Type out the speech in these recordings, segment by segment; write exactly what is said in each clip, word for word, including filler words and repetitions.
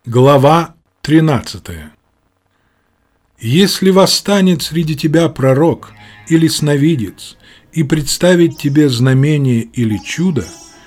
Глава тринадцатая. «Если восстанет среди тебя пророк или сновидец и представит тебе знамение или чудо,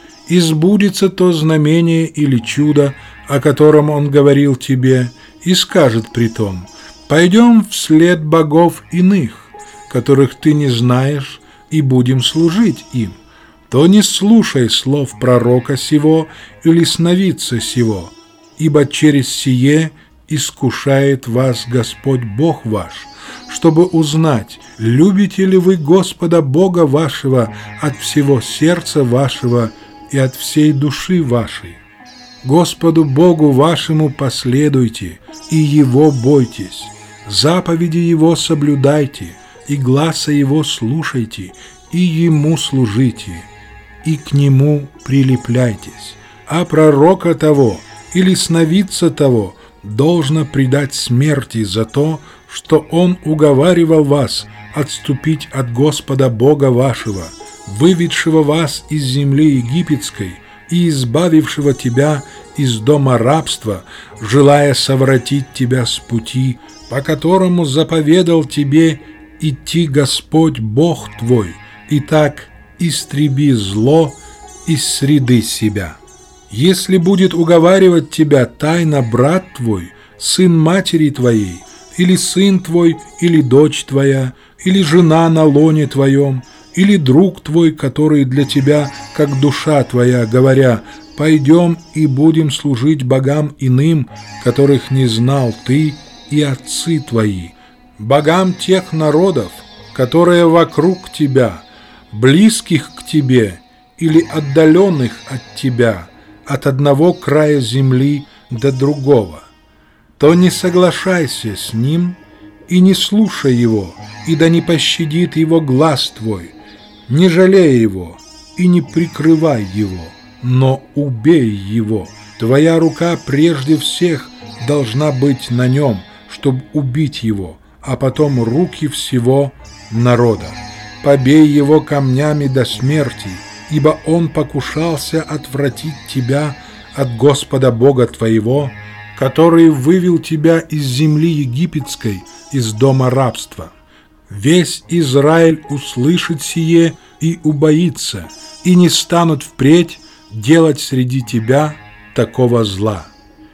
и сбудется то знамение или чудо, о котором он говорил тебе, и скажет притом: пойдем вслед богов иных, которых ты не знаешь, и будем служить им, то не слушай слов пророка сего или сновидца сего, ибо через сие искушает вас Господь Бог ваш, чтобы узнать, любите ли вы Господа Бога вашего от всего сердца вашего и от всей души вашей. Господу Богу вашему последуйте, и Его бойтесь, заповеди Его соблюдайте, и гласа Его слушайте, и Ему служите, и к Нему прилепляйтесь. А пророка того или сновидца того должно предать смерти за то, что он уговаривал вас отступить от Господа Бога вашего, выведшего вас из земли египетской и избавившего тебя из дома рабства, желая совратить тебя с пути, по которому заповедал тебе идти Господь Бог твой, и так истреби зло из среды себя. Если будет уговаривать тебя тайно брат твой, сын матери твоей, или сын твой, или дочь твоя, или жена на лоне твоем, или друг твой, который для тебя, как душа твоя, говоря: пойдем и будем служить богам иным, которых не знал ты и отцы твои, богам тех народов, которые вокруг тебя, близких к тебе или отдаленных от тебя, от одного края земли до другого, то не соглашайся с ним и не слушай его, и да не пощадит его глаз твой, не жалей его и не прикрывай его, но убей его. Твоя рука прежде всех должна быть на нем, чтобы убить его, а потом руки всего народа. Побей его камнями до смерти, ибо он покушался отвратить тебя от Господа Бога твоего, который вывел тебя из земли египетской, из дома рабства. Весь Израиль услышит сие и убоится, и не станут впредь делать среди тебя такого зла.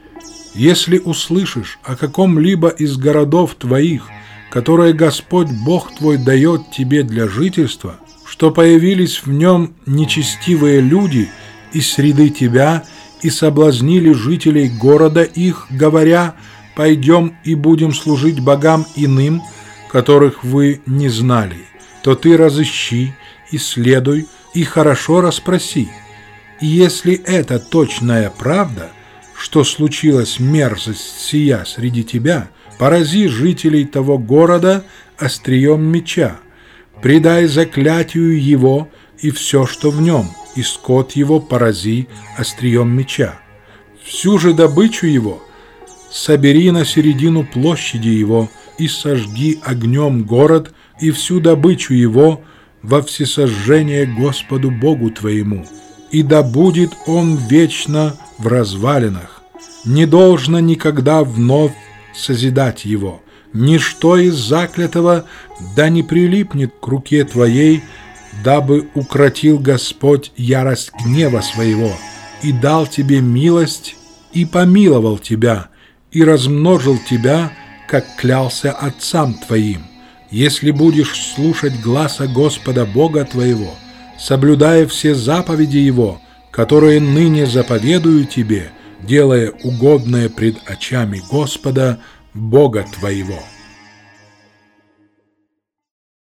Если услышишь о каком-либо из городов твоих, которые Господь Бог твой дает тебе для жительства, что появились в нем нечестивые люди из среды тебя и соблазнили жителей города их, говоря: пойдем и будем служить богам иным, которых вы не знали, то ты разыщи, исследуй и хорошо расспроси. И если это точная правда, что случилась мерзость сия среди тебя, порази жителей того города острием меча, предай заклятию его и все, что в нем, и скот его порази острием меча. Всю же добычу его собери на середину площади его и сожги огнем город и всю добычу его во всесожжение Господу Богу твоему, и да будет он вечно в развалинах. Не должно никогда вновь созидать его. Ничто из заклятого да не прилипнет к руке твоей, дабы укротил Господь ярость гнева своего, и дал тебе милость, и помиловал тебя, и размножил тебя, как клялся отцам твоим. Если будешь слушать гласа Господа Бога твоего, соблюдая все заповеди Его, которые ныне заповедую тебе, делая угодное пред очами Господа Бога твоего.